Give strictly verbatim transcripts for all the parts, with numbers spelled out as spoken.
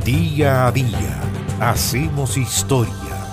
Día a día hacemos historia.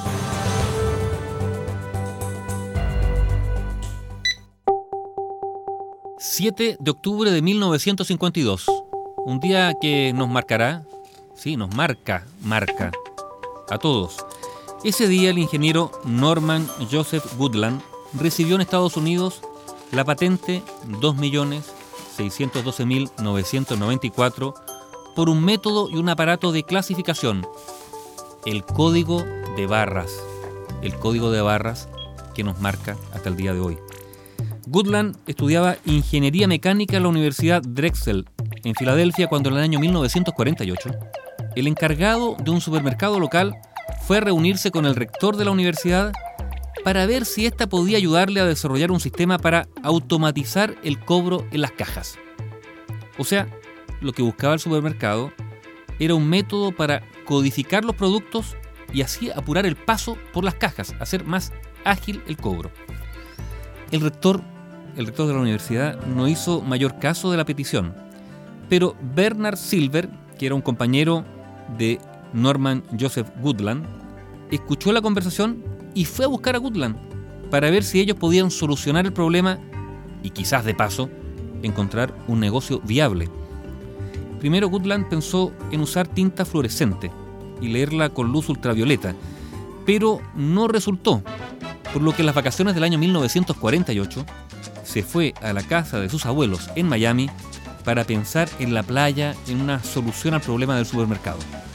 siete de octubre de mil novecientos cincuenta y dos. Un día que nos marcará, sí, nos marca, marca a todos. Ese día el ingeniero Norman Joseph Goodland recibió en Estados Unidos la patente dos millones seiscientos doce mil novecientos noventa y cuatro por un método y un aparato de clasificación, el código de barras, el código de barras que nos marca hasta el día de hoy. Goodland estudiaba ingeniería mecánica en la Universidad Drexel en Filadelfia cuando en el año mil novecientos cuarenta y ocho el encargado de un supermercado local fue a reunirse con el rector de la universidad para ver si ésta podía ayudarle a desarrollar un sistema para automatizar el cobro en las cajas. O sea, lo que buscaba el supermercado era un método para codificar los productos y así apurar el paso por las cajas, hacer más ágil el cobro. El rector, el rector de la universidad no hizo mayor caso de la petición, pero Bernard Silver, que era un compañero de Norman Joseph Goodland, escuchó la conversación y fue a buscar a Goodland para ver si ellos podían solucionar el problema y quizás de paso encontrar un negocio viable. Primero Goodland pensó en usar tinta fluorescente y leerla con luz ultravioleta, pero no resultó, por lo que en las vacaciones del año mil novecientos cuarenta y ocho se fue a la casa de sus abuelos en Miami para pensar en la playa en una solución al problema del supermercado.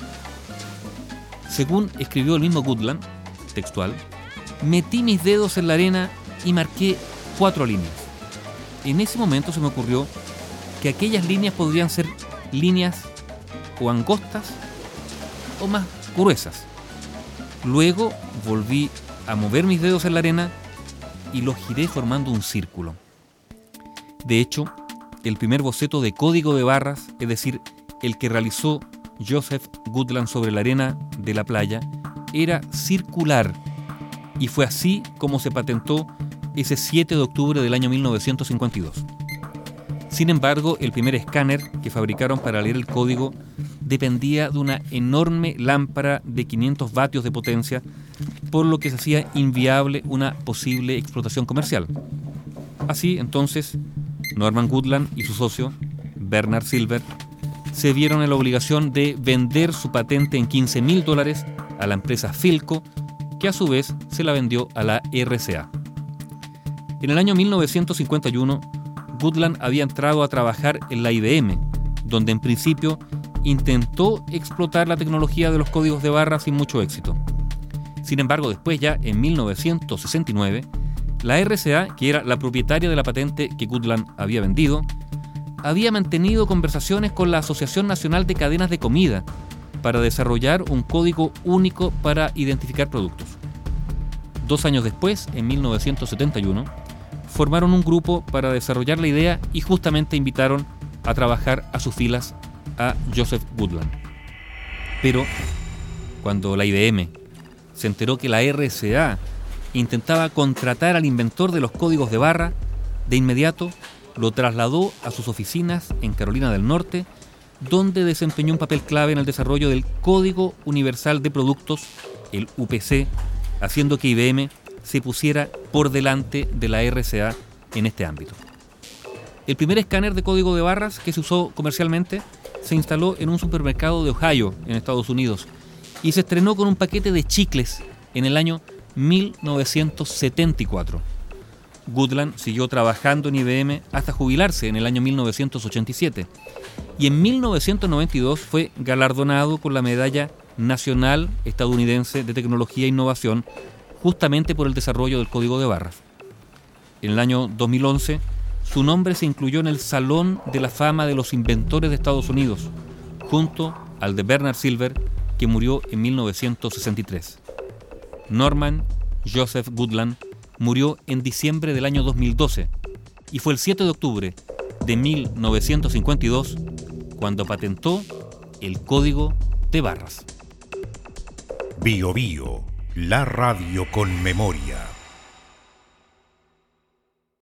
Según escribió el mismo Goodland, textual, metí mis dedos en la arena y marqué cuatro líneas. En ese momento se me ocurrió que aquellas líneas podrían ser líneas o angostas o más gruesas. Luego volví a mover mis dedos en la arena y los giré formando un círculo. De hecho, el primer boceto de código de barras, es decir, el que realizó Joseph Goodland sobre la arena de la playa, era circular, y fue así como se patentó ese siete de octubre del año mil novecientos cincuenta y dos. Sin embargo, el primer escáner que fabricaron para leer el código dependía de una enorme lámpara de quinientos vatios de potencia, por lo que se hacía inviable una posible explotación comercial. Así, entonces, Norman Goodland y su socio, Bernard Silver, se vieron en la obligación de vender su patente en quince mil dólares a la empresa Philco, que a su vez se la vendió a la R C A. En el año mil novecientos cincuenta y uno, Goodland había entrado a trabajar en la I B M, donde en principio intentó explotar la tecnología de los códigos de barra sin mucho éxito. Sin embargo, después ya en mil novecientos sesenta y nueve, la R C A, que era la propietaria de la patente que Goodland había vendido, había mantenido conversaciones con la Asociación Nacional de Cadenas de Comida para desarrollar un código único para identificar productos. Dos años después, en mil novecientos setenta y uno, formaron un grupo para desarrollar la idea y justamente invitaron a trabajar a sus filas a Joseph Goodland. Pero cuando la I B M se enteró que la R C A intentaba contratar al inventor de los códigos de barra, de inmediato lo trasladó a sus oficinas en Carolina del Norte, donde desempeñó un papel clave en el desarrollo del Código Universal de Productos, el U P C, haciendo que I B M se pusiera por delante de la R C A en este ámbito. El primer escáner de código de barras que se usó comercialmente se instaló en un supermercado de Ohio, en Estados Unidos, y se estrenó con un paquete de chicles en el año mil novecientos setenta y cuatro. Goodland siguió trabajando en I B M hasta jubilarse en el año mil novecientos ochenta y siete, y en mil novecientos noventa y dos fue galardonado con la Medalla Nacional Estadounidense de Tecnología e Innovación, justamente por el desarrollo del código de barras. En el año dos mil once, su nombre se incluyó en el Salón de la Fama de los Inventores de Estados Unidos, junto al de Bernard Silver, que murió en mil novecientos sesenta y tres. Norman Joseph Goodland murió en diciembre del año dos mil doce y fue el siete de octubre de mil novecientos cincuenta y dos cuando patentó el código de barras. Bio Bio, la radio con memoria.